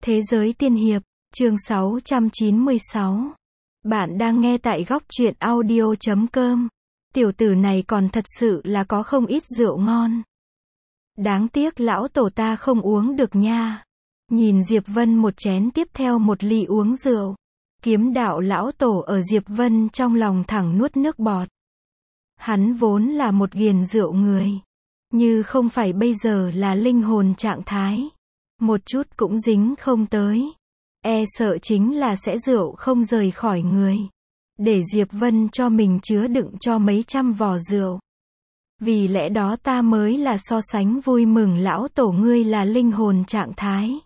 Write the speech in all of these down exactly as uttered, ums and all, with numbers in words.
Thế giới tiên hiệp, chương sáu trăm chín mươi sáu. Bạn đang nghe tại góc truyện audio chấm com. Tiểu tử này còn thật sự là có không ít rượu ngon. Đáng tiếc lão tổ ta không uống được nha. Nhìn Diệp Vân một chén tiếp theo một ly uống rượu. Kiếm đạo lão tổ ở Diệp Vân trong lòng thẳng nuốt nước bọt. Hắn vốn là một ghiền rượu người. Như không phải bây giờ là linh hồn trạng thái. Một chút cũng dính không tới. E sợ chính là sẽ rượu không rời khỏi người. Để Diệp Vân cho mình chứa đựng cho mấy trăm vò rượu. Vì lẽ đó ta mới là so sánh vui mừng lão tổ ngươi là linh hồn trạng thái.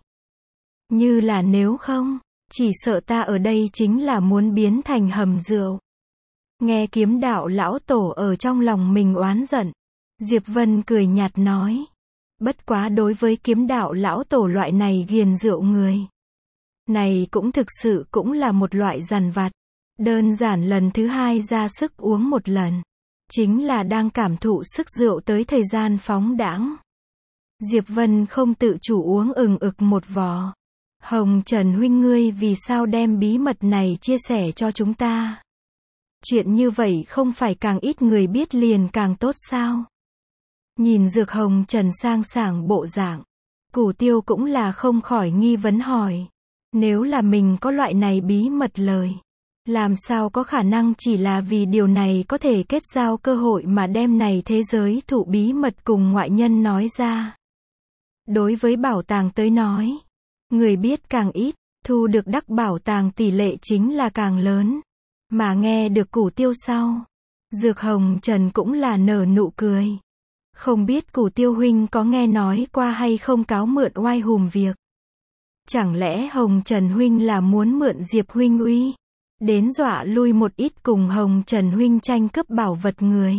Như là nếu không, chỉ sợ ta ở đây chính là muốn biến thành hầm rượu. Nghe kiếm đạo lão tổ ở trong lòng mình oán giận. Diệp Vân cười nhạt nói. Bất quá đối với kiếm đạo lão tổ loại này ghiền rượu người. Này cũng thực sự cũng là một loại dằn vặt. Đơn giản lần thứ hai ra sức uống một lần. Chính là đang cảm thụ sức rượu tới thời gian phóng đãng. Diệp Vân không tự chủ uống ừng ực một vò. Hồng Trần huynh ngươi vì sao đem bí mật này chia sẻ cho chúng ta? Chuyện như vậy không phải càng ít người biết liền càng tốt sao? Nhìn Dược Hồng Trần sang sảng bộ dạng, Cửu Tiêu cũng là không khỏi nghi vấn hỏi. Nếu là mình có loại này bí mật lời, làm sao có khả năng chỉ là vì điều này có thể kết giao cơ hội mà đem này thế giới thụ bí mật cùng ngoại nhân nói ra. Đối với bảo tàng tới nói, người biết càng ít, thu được đắc bảo tàng tỷ lệ chính là càng lớn. Mà nghe được Cửu Tiêu sau, Dược Hồng Trần cũng là nở nụ cười. Không biết Cửu Tiêu huynh có nghe nói qua hay không cáo mượn oai hùm việc. Chẳng lẽ Hồng Trần huynh là muốn mượn Diệp huynh uy, đến dọa lui một ít cùng Hồng Trần huynh tranh cướp bảo vật người.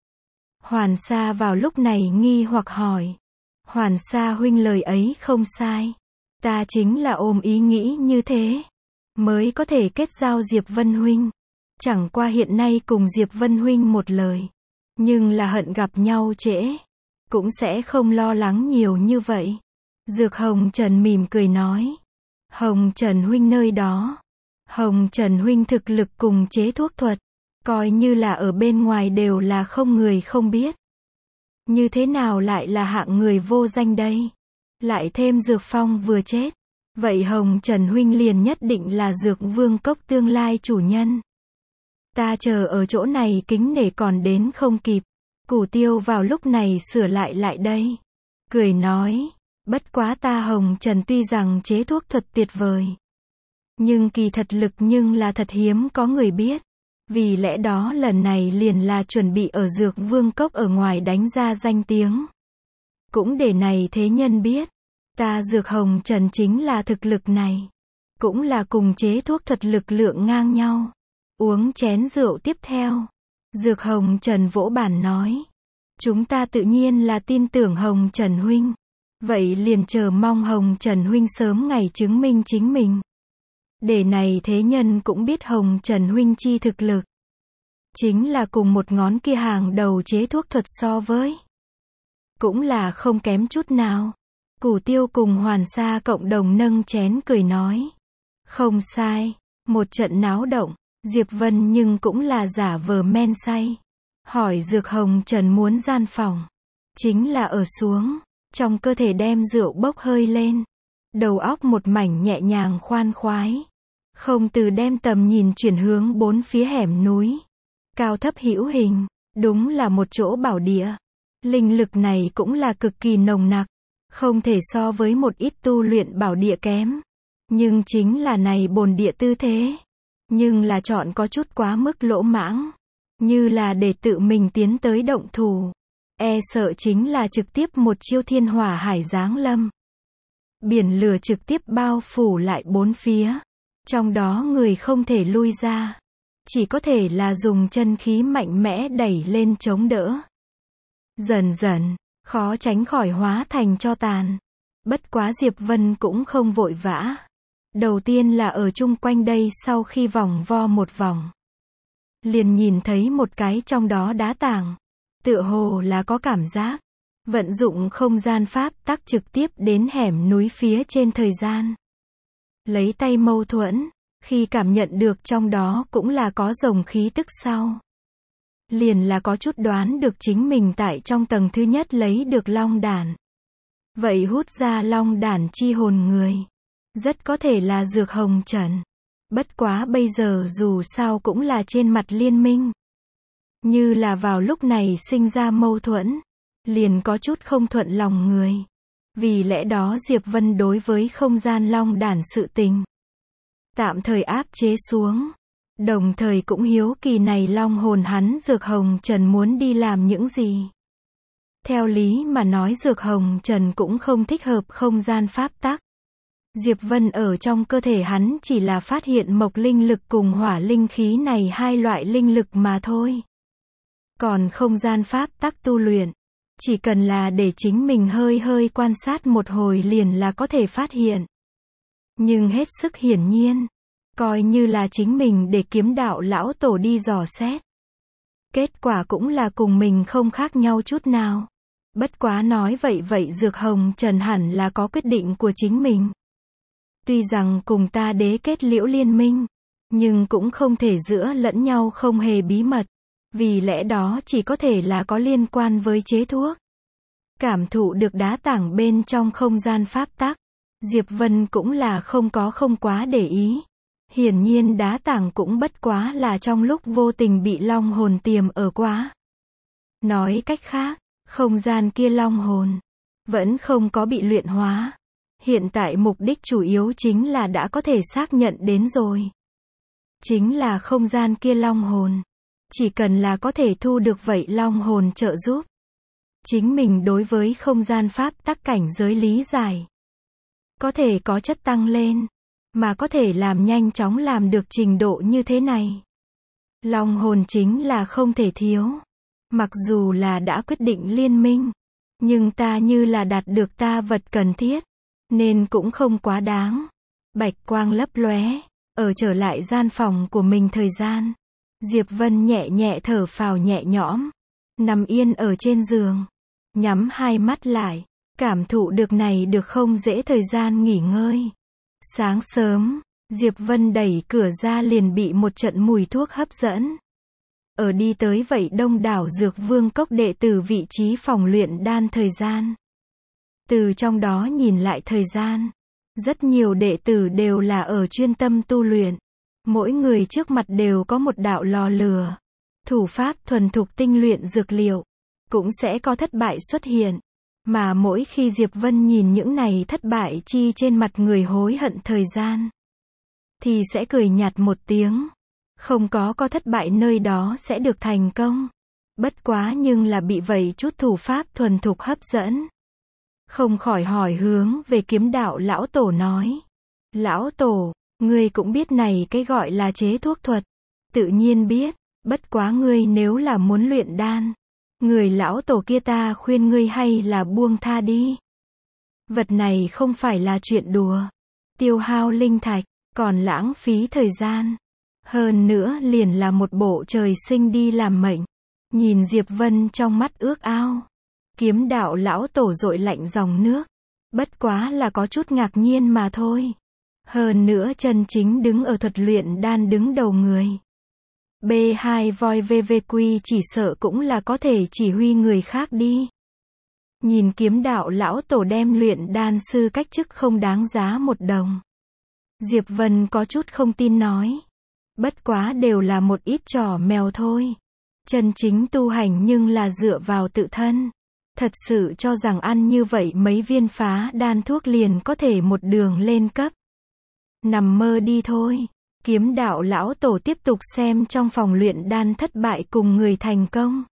Hoàn Sa vào lúc này nghi hoặc hỏi. Hoàn Sa huynh lời ấy không sai. Ta chính là ôm ý nghĩ như thế, mới có thể kết giao Diệp Vân huynh. Chẳng qua hiện nay cùng Diệp Vân huynh một lời. Nhưng là hận gặp nhau trễ, cũng sẽ không lo lắng nhiều như vậy. Dược Hồng Trần mỉm cười nói. Hồng Trần huynh nơi đó. Hồng Trần huynh thực lực cùng chế thuốc thuật, coi như là ở bên ngoài đều là không người không biết. Như thế nào lại là hạng người vô danh đây? Lại thêm Dược Phong vừa chết. Vậy Hồng Trần huynh liền nhất định là Dược Vương Cốc tương lai chủ nhân. Ta chờ ở chỗ này kính nể còn đến không kịp. Cửu Tiêu vào lúc này sửa lại lại đây. Cười nói. Bất quá ta Hồng Trần tuy rằng chế thuốc thuật tuyệt vời. Nhưng kỳ thật lực nhưng là thật hiếm có người biết. Vì lẽ đó lần này liền là chuẩn bị ở Dược Vương Cốc ở ngoài đánh ra danh tiếng. Cũng để này thế nhân biết. Ta Dược Hồng Trần chính là thực lực này. Cũng là cùng chế thuốc thuật lực lượng ngang nhau. Uống chén rượu tiếp theo. Dược Hồng Trần vỗ bàn nói. Chúng ta tự nhiên là tin tưởng Hồng Trần huynh. Vậy liền chờ mong Hồng Trần huynh sớm ngày chứng minh chính mình. Để này thế nhân cũng biết Hồng Trần huynh chi thực lực. Chính là cùng một ngón kia hàng đầu chế thuốc thuật so với. Cũng là không kém chút nào. Cửu Tiêu cùng Hoàn Sa cộng đồng nâng chén cười nói. Không sai. Một trận náo động. Diệp Vân nhưng cũng là giả vờ men say. Hỏi Dược Hồng Trần muốn gian phòng. Chính là ở xuống. Trong cơ thể đem rượu bốc hơi lên. Đầu óc một mảnh nhẹ nhàng khoan khoái. Không từ đem tầm nhìn chuyển hướng bốn phía hẻm núi. Cao thấp hữu hình. Đúng là một chỗ bảo địa. Linh lực này cũng là cực kỳ nồng nặc. Không thể so với một ít tu luyện bảo địa kém. Nhưng chính là này bồn địa tư thế. Nhưng là chọn có chút quá mức lỗ mãng. Như là để tự mình tiến tới động thủ. E sợ chính là trực tiếp một chiêu thiên hỏa hải giáng lâm. Biển lửa trực tiếp bao phủ lại bốn phía. Trong đó người không thể lui ra. Chỉ có thể là dùng chân khí mạnh mẽ đẩy lên chống đỡ. Dần dần, khó tránh khỏi hóa thành tro tàn. Bất quá Diệp Vân cũng không vội vã. Đầu tiên là ở chung quanh đây sau khi vòng vo một vòng. Liền nhìn thấy một cái trong đó đá tảng. Tựa hồ là có cảm giác. Vận dụng không gian pháp tắc trực tiếp đến hẻm núi phía trên thời gian. Lấy tay mâu thuẫn, khi cảm nhận được trong đó cũng là có rồng khí tức sau. Liền là có chút đoán được chính mình tại trong tầng thứ nhất lấy được long đản. Vậy hút ra long đản chi hồn người. Rất có thể là Dược Hồng Trần. Bất quá bây giờ dù sao cũng là trên mặt liên minh. Như là vào lúc này sinh ra mâu thuẫn. Liền có chút không thuận lòng người. Vì lẽ đó Diệp Vân đối với không gian long đản sự tình. Tạm thời áp chế xuống. Đồng thời cũng hiếu kỳ này long hồn hắn Dược Hồng Trần muốn đi làm những gì. Theo lý mà nói Dược Hồng Trần cũng không thích hợp không gian pháp tắc. Diệp Vân ở trong cơ thể hắn chỉ là phát hiện mộc linh lực cùng hỏa linh khí này hai loại linh lực mà thôi. Còn không gian pháp tắc tu luyện, chỉ cần là để chính mình hơi hơi quan sát một hồi liền là có thể phát hiện. Nhưng hết sức hiển nhiên, coi như là chính mình để kiếm đạo lão tổ đi dò xét. Kết quả cũng là cùng mình không khác nhau chút nào. Bất quá nói vậy vậy Dược Hồng Trần hẳn là có quyết định của chính mình. Tuy rằng cùng ta đế kết liễu liên minh, nhưng cũng không thể giữa lẫn nhau không hề bí mật. Vì lẽ đó chỉ có thể là có liên quan với chế thuốc. Cảm thụ được đá tảng bên trong không gian pháp tắc. Diệp Vân cũng là không có không quá để ý. Hiển nhiên đá tảng cũng bất quá là trong lúc vô tình bị long hồn tiềm ở quá. Nói cách khác, không gian kia long hồn vẫn không có bị luyện hóa. Hiện tại mục đích chủ yếu chính là đã có thể xác nhận đến rồi. Chính là không gian kia long hồn. Chỉ cần là có thể thu được vậy long hồn trợ giúp. Chính mình đối với không gian pháp tắc cảnh giới lý giải. Có thể có chất tăng lên. Mà có thể làm nhanh chóng làm được trình độ như thế này. Long hồn chính là không thể thiếu. Mặc dù là đã quyết định liên minh. Nhưng ta như là đạt được ta vật cần thiết. Nên cũng không quá đáng. Bạch quang lấp lóe. Ở trở lại gian phòng của mình thời gian. Diệp Vân nhẹ nhẹ thở phào nhẹ nhõm. Nằm yên ở trên giường. Nhắm hai mắt lại. Cảm thụ được này được không dễ thời gian nghỉ ngơi. Sáng sớm, Diệp Vân đẩy cửa ra liền bị một trận mùi thuốc hấp dẫn. Ở đi tới vậy đông đảo Dược Vương cốc đệ tử vị trí phòng luyện đan thời gian. Từ trong đó nhìn lại thời gian. Rất nhiều đệ tử đều là ở chuyên tâm tu luyện. Mỗi người trước mặt đều có một đạo lò lửa. Thủ pháp thuần thục tinh luyện dược liệu. Cũng sẽ có thất bại xuất hiện. Mà mỗi khi Diệp Vân nhìn những này thất bại chi trên mặt người hối hận thời gian. Thì sẽ cười nhạt một tiếng. Không có có thất bại nơi đó sẽ được thành công. Bất quá nhưng là bị vậy chút thủ pháp thuần thục hấp dẫn. Không khỏi hỏi hướng về kiếm đạo lão tổ nói. Lão tổ, ngươi cũng biết này cái gọi là chế thuốc thuật. Tự nhiên biết, bất quá ngươi nếu là muốn luyện đan. Người lão tổ kia ta khuyên ngươi hay là buông tha đi. Vật này không phải là chuyện đùa. Tiêu hao linh thạch, còn lãng phí thời gian. Hơn nữa liền là một bộ trời sinh đi làm mệnh. Nhìn Diệp Vân trong mắt ước ao. Kiếm đạo lão tổ dội lạnh dòng nước. Bất quá là có chút ngạc nhiên mà thôi. Hơn nữa chân chính đứng ở thuật luyện đan đứng đầu người. B hai voi vê vê quy chỉ sợ cũng là có thể chỉ huy người khác đi. Nhìn kiếm đạo lão tổ đem luyện đan sư cách chức không đáng giá một đồng. Diệp Vân có chút không tin nói. Bất quá đều là một ít trò mèo thôi. Chân chính tu hành nhưng là dựa vào tự thân. Thật sự cho rằng ăn như vậy mấy viên phá đan thuốc liền có thể một đường lên cấp. Nằm mơ đi thôi. Kiếm đạo lão tổ tiếp tục xem trong phòng luyện đan thất bại cùng người thành công.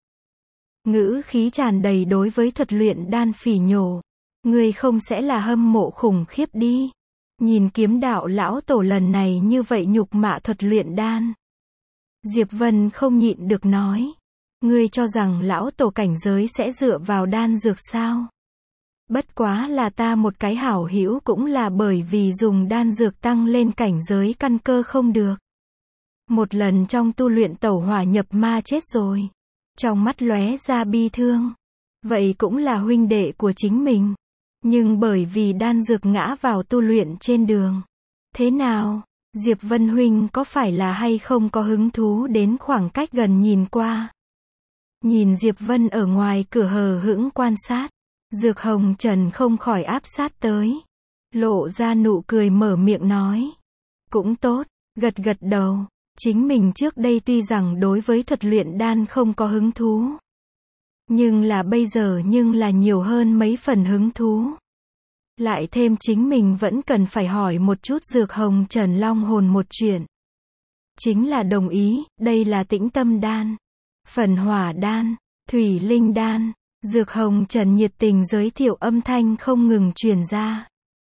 Ngữ khí tràn đầy đối với thuật luyện đan phỉ nhổ. Người không sẽ là hâm mộ khủng khiếp đi. Nhìn kiếm đạo lão tổ lần này như vậy nhục mạ thuật luyện đan. Diệp Vân không nhịn được nói. Ngươi cho rằng lão tổ cảnh giới sẽ dựa vào đan dược sao? Bất quá là ta một cái hảo hữu cũng là bởi vì dùng đan dược tăng lên cảnh giới căn cơ không được. Một lần trong tu luyện tẩu hỏa nhập ma chết rồi. Trong mắt lóe ra bi thương. Vậy cũng là huynh đệ của chính mình. Nhưng bởi vì đan dược ngã vào tu luyện trên đường. Thế nào, Diệp Vân huynh có phải là hay không có hứng thú đến khoảng cách gần nhìn qua? Nhìn Diệp Vân ở ngoài cửa hờ hững quan sát, Dược Hồng Trần không khỏi áp sát tới, lộ ra nụ cười mở miệng nói. Cũng tốt, gật gật đầu, chính mình trước đây tuy rằng đối với thuật luyện đan không có hứng thú, nhưng là bây giờ nhưng là nhiều hơn mấy phần hứng thú. Lại thêm chính mình vẫn cần phải hỏi một chút Dược Hồng Trần long hồn một chuyện. Chính là đồng ý, đây là tĩnh tâm đan, phần hỏa đan, thủy linh đan. Dược Hồng Trần nhiệt tình giới thiệu âm thanh không ngừng truyền ra.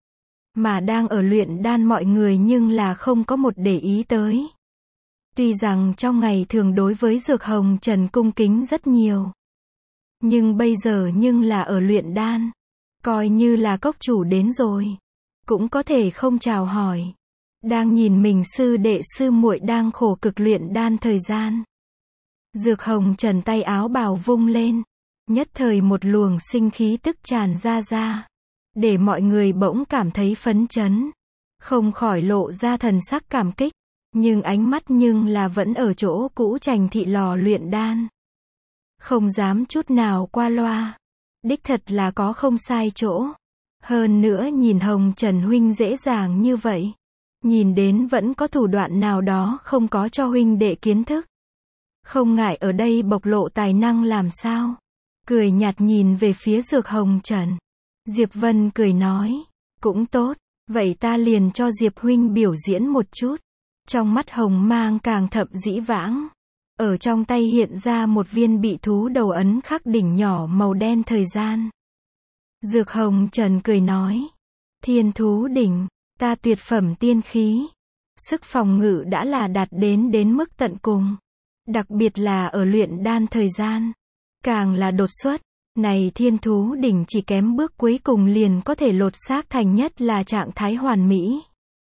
Mà đang ở luyện đan mọi người nhưng là không có một để ý tới. Tuy rằng trong ngày thường đối với Dược Hồng Trần cung kính rất nhiều, nhưng bây giờ nhưng là ở luyện đan, coi như là cốc chủ đến rồi, cũng có thể không chào hỏi. Đang nhìn mình sư đệ sư muội đang khổ cực luyện đan thời gian, Dược Hồng Trần tay áo bào vung lên, nhất thời một luồng sinh khí tức tràn ra ra, để mọi người bỗng cảm thấy phấn chấn, không khỏi lộ ra thần sắc cảm kích, nhưng ánh mắt nhưng là vẫn ở chỗ cũ Trành thị lò luyện đan. Không dám chút nào qua loa, đích thật là có không sai chỗ. Hơn nữa nhìn Hồng Trần huynh dễ dàng như vậy, nhìn đến vẫn có thủ đoạn nào đó không có cho huynh đệ kiến thức. Không ngại ở đây bộc lộ tài năng làm sao? Cười nhạt nhìn về phía Dược Hồng Trần. Diệp Vân cười nói, cũng tốt, vậy ta liền cho Diệp huynh biểu diễn một chút. Trong mắt hồng mang càng thậm dĩ vãng. Ở trong tay hiện ra một viên bị thú đầu ấn khắc đỉnh nhỏ màu đen thời gian. Dược Hồng Trần cười nói, thiên thú đỉnh, ta tuyệt phẩm tiên khí. Sức phòng ngự đã là đạt đến đến mức tận cùng. Đặc biệt là ở luyện đan thời gian, càng là đột xuất. Này thiên thú đỉnh chỉ kém bước cuối cùng liền có thể lột xác thành nhất là trạng thái hoàn mỹ.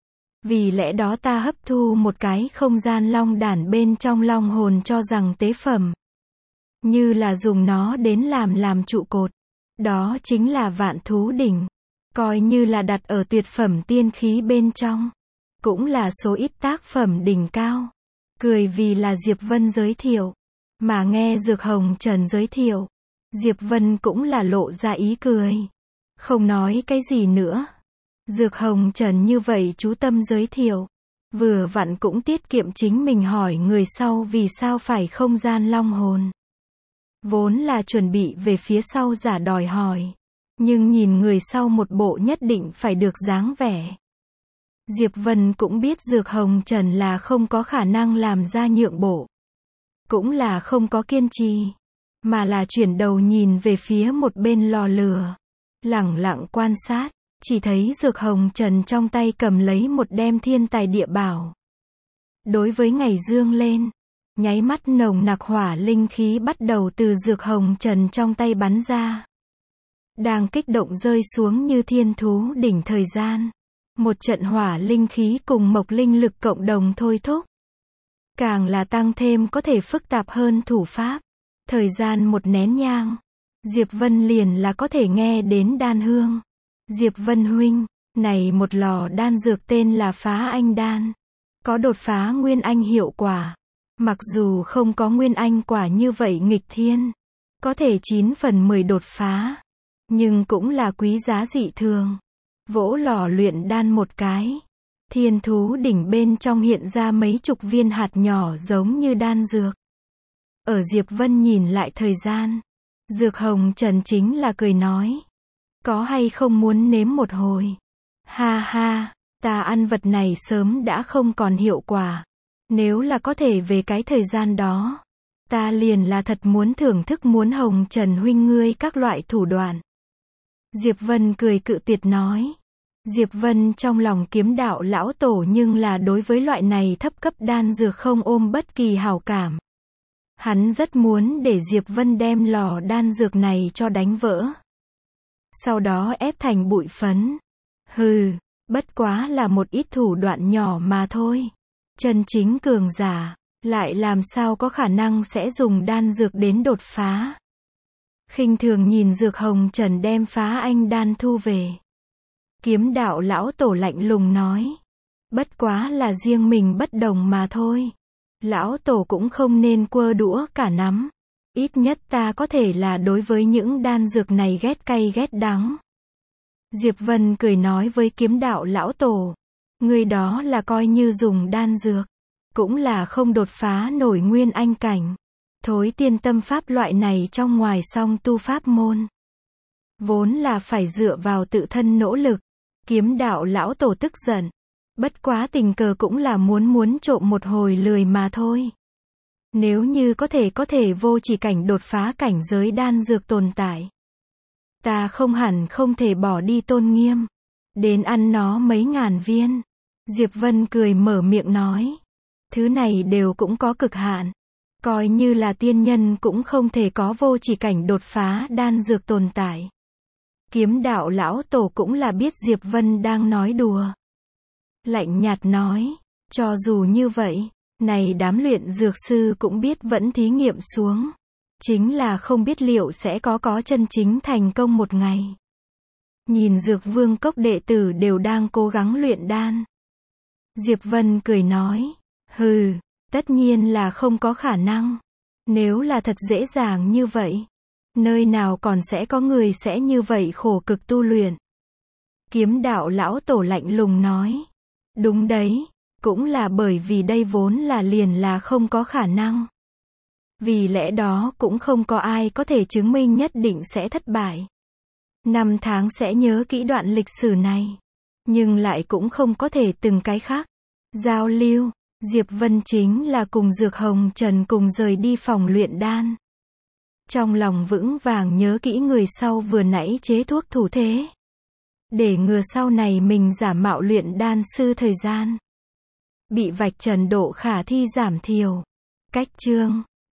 Vì lẽ đó ta hấp thu một cái không gian long đản bên trong long hồn cho rằng tế phẩm. Như là dùng nó đến làm làm trụ cột. Đó chính là vạn thú đỉnh. Coi như là đặt ở tuyệt phẩm tiên khí bên trong. Cũng là số ít tác phẩm đỉnh cao. Cười vì là Diệp Vân giới thiệu. Mà nghe Dược Hồng Trần giới thiệu, Diệp Vân cũng là lộ ra ý cười. Không nói cái gì nữa. Dược Hồng Trần như vậy chú tâm giới thiệu. Vừa vặn cũng tiết kiệm chính mình hỏi người sau vì sao phải không gian long hồn. Vốn là chuẩn bị về phía sau giả đòi hỏi. Nhưng nhìn người sau một bộ nhất định phải được dáng vẻ. Diệp Vân cũng biết Dược Hồng Trần là không có khả năng làm ra nhượng bộ. Cũng là không có kiên trì. Mà là chuyển đầu nhìn về phía một bên lò lửa. Lẳng lặng quan sát. Chỉ thấy Dược Hồng Trần trong tay cầm lấy một đem thiên tài địa bảo. Đối với ngày dương lên, nháy mắt nồng nặc hỏa linh khí bắt đầu từ Dược Hồng Trần trong tay bắn ra. Đang kích động rơi xuống như thiên thú đỉnh thời gian. Một trận hỏa linh khí cùng mộc linh lực cộng đồng thôi thúc. Càng là tăng thêm có thể phức tạp hơn thủ pháp. Thời gian một nén nhang, Diệp Vân liền là có thể nghe đến đan hương. Diệp Vân huynh, này một lò đan dược tên là Phá Anh Đan. Có đột phá Nguyên Anh hiệu quả. Mặc dù không có Nguyên Anh quả như vậy nghịch thiên. Có thể chín phần mười đột phá. Nhưng cũng là quý giá dị thường. Vỗ lò luyện đan một cái. Thiên thú đỉnh bên trong hiện ra mấy chục viên hạt nhỏ giống như đan dược. Ở Diệp Vân nhìn lại thời gian. Dược Hồng Trần chính là cười nói. Có hay không muốn nếm một hồi? Ha ha, ta ăn vật này sớm đã không còn hiệu quả. Nếu là có thể về cái thời gian đó, ta liền là thật muốn thưởng thức muốn Hồng Trần huynh ngươi các loại thủ đoạn. Diệp Vân cười cự tuyệt nói. Diệp Vân trong lòng kiếm đạo lão tổ nhưng là đối với loại này thấp cấp đan dược không ôm bất kỳ hảo cảm. Hắn rất muốn để Diệp Vân đem lò đan dược này cho đánh vỡ. Sau đó ép thành bụi phấn. Hừ, bất quá là một ít thủ đoạn nhỏ mà thôi. Chân chính cường giả, lại làm sao có khả năng sẽ dùng đan dược đến đột phá. Khinh thường nhìn Dược Hồng Trần đem Phá Anh Đan thu về. Kiếm đạo lão tổ lạnh lùng nói. Bất quá là riêng mình bất đồng mà thôi. Lão Tổ cũng không nên quơ đũa cả nắm. Ít nhất ta có thể là đối với những đan dược này ghét cay ghét đắng. Diệp Vân cười nói với kiếm đạo lão tổ. Người đó là coi như dùng đan dược. Cũng là không đột phá nổi nguyên anh cảnh. Thối tiên tâm pháp loại này trong ngoài song tu pháp môn. Vốn là phải dựa vào tự thân nỗ lực. Kiếm đạo lão tổ tức giận. Bất quá tình cờ cũng là muốn muốn trộm một hồi lười mà thôi. Nếu như có thể có thể vô chỉ cảnh đột phá cảnh giới đan dược tồn tại. Ta không hẳn không thể bỏ đi tôn nghiêm. Đến ăn nó mấy ngàn viên. Diệp Vân cười mở miệng nói. Thứ này đều cũng có cực hạn. Coi như là tiên nhân cũng không thể có vô chỉ cảnh đột phá đan dược tồn tại. Kiếm đạo lão tổ cũng là biết Diệp Vân đang nói đùa. Lạnh nhạt nói. Cho dù như vậy, này đám luyện dược sư cũng biết vẫn thí nghiệm xuống. Chính là không biết liệu sẽ có có chân chính thành công một ngày. Nhìn dược vương cốc đệ tử đều đang cố gắng luyện đan. Diệp Vân cười nói. Hừ, tất nhiên là không có khả năng. Nếu là thật dễ dàng như vậy, nơi nào còn sẽ có người sẽ như vậy khổ cực tu luyện. Kiếm đạo lão tổ lạnh lùng nói. Đúng đấy, cũng là bởi vì đây vốn là liền là không có khả năng. Vì lẽ đó cũng không có ai có thể chứng minh nhất định sẽ thất bại. Năm tháng sẽ nhớ kỹ đoạn lịch sử này. Nhưng lại cũng không có thể từng cái khác. Giao lưu, Diệp Vân chính là cùng Dược Hồng Trần cùng rời đi phòng luyện đan. Trong lòng vững vàng nhớ kỹ người sau vừa nãy chế thuốc thủ thế. Để ngừa sau này mình giả mạo luyện đan sư thời gian. Bị vạch trần độ khả thi giảm thiểu. Cách chương